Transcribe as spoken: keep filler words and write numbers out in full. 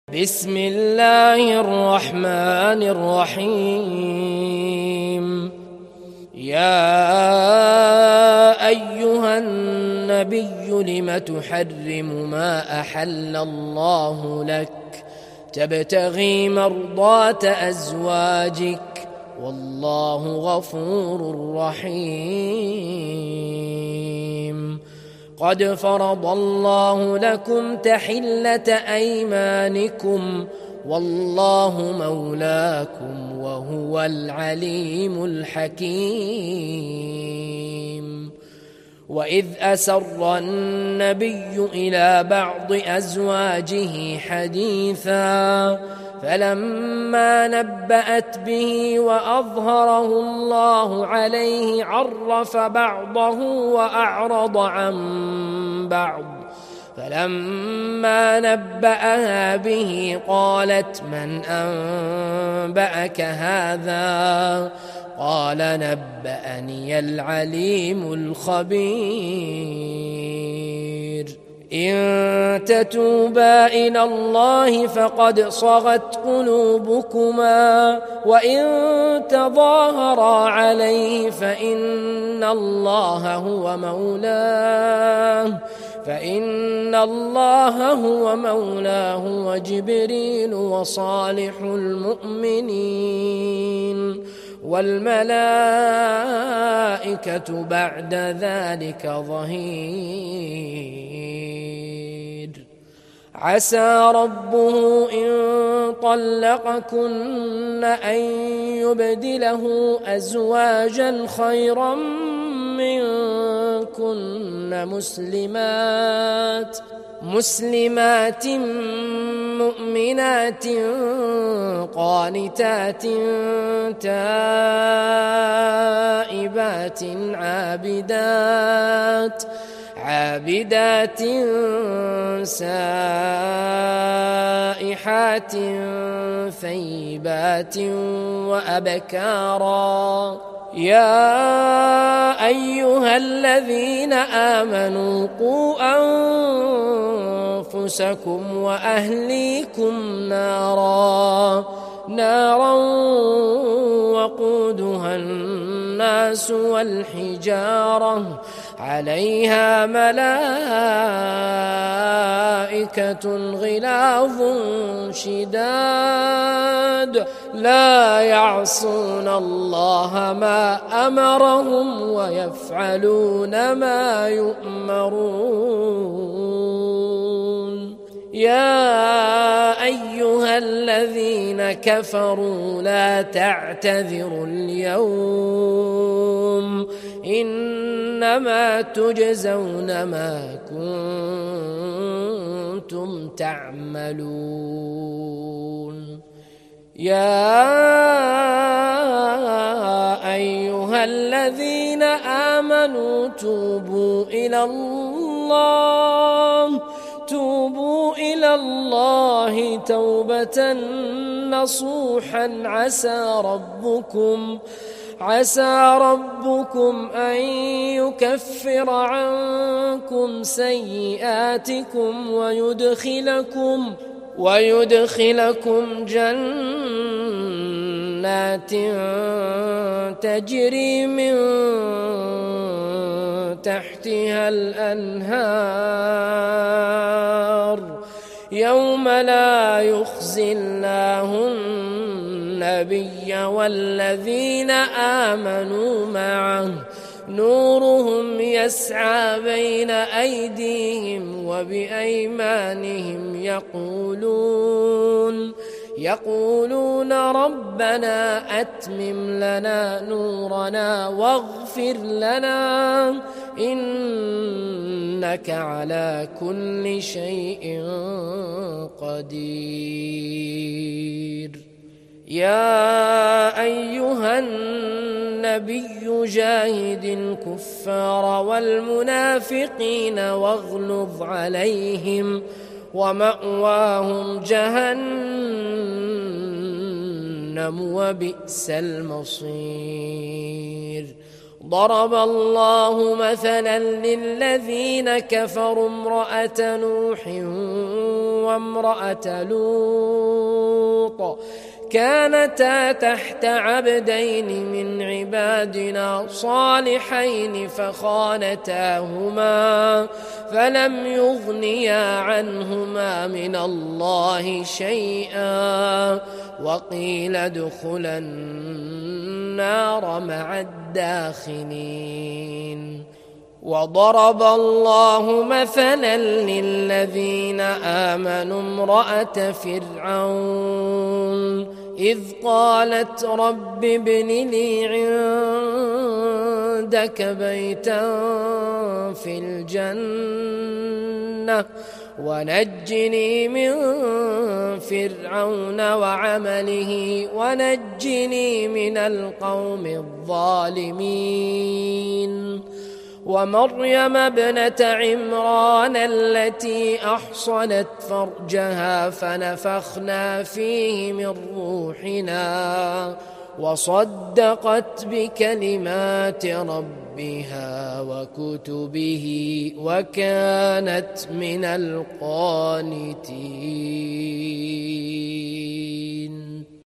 بسم الله الرحمن الرحيم. يا أيها النبي لم تحرم ما أحل الله لك تبتغي مرضات أزواجك والله غفور رحيم. قد فرض الله لكم تحلة أيمانكم والله مولاكم وهو العليم الحكيم. وإذ أسر النبي إلى بعض أزواجه حديثا فلما نبأت به وأظهره الله عليه عرف بعضه وأعرض عن بعض. فلما نبأها به قالت من أنبأك هذا؟ قال نبأني العليم الخبير. إن تتوبا إلى الله فقد صغت قلوبكما وإن تظاهرا عليه فإن الله هو مولاه فإن الله هو مولاه وجبريل وصالح المؤمنين والملائكة بعد ذلك ظهير. عسى ربه إن طلقكن أن يبدله أزواجا خيرا منكن مسلمات مسلمات مؤمنات قانتات تائبات عابدات عابدات سائحات ثيبات وأبكارا. يا أيها الذين آمنوا قوا أنفسكم وأهليكم نارا نارا وقودها الناس والحجارة عليها ملائكة غلاظ شداد لا يعصون الله ما أمرهم ويفعلون ما يؤمرون. يا أيها الذين كفروا لا تعتذروا اليوم إنما تجزون ما كنتم تعملون. يا أيها الذين آمنوا توبوا إلى الله توبوا إلى الله توبة نصوحا عسى ربكم عسى ربكم أن يكفر عنكم سيئاتكم ويدخلكم ويدخلكم جنات تجري من تحتها الأنهار يوم لا يخزي الله النبي والذين آمنوا معه نورهم يسعى بين أيديهم وبأيمانهم يقولون يقولون ربنا أتمم لنا نورنا واغفر لنا إنك على كل شيء قدير. يا أيها النبي جاهد الكفار والمنافقين واغلظ عليهم ومأواهم جهنم وبئس المصير. ضرب الله مثلا للذين كفروا امرأة نوح وامرأة لوط كانتا تحت عبدين من عبادنا صالحين فخانتاهما فلم يغنيا عنهما من الله شيئا وقيل ادخلا النار مع الداخلين. وضرب الله مثلا للذين آمنوا امرأة فرعون إذ قالت رب ابن لي عندك بيتا في الجنة ونجني من فرعون وعمله ونجني من القوم الظالمين. ومريم ابنة عمران التي أحصنت فرجها فنفخنا فيه من روحنا وصدقت بكلمات ربها وكتبه وكانت من القانتين.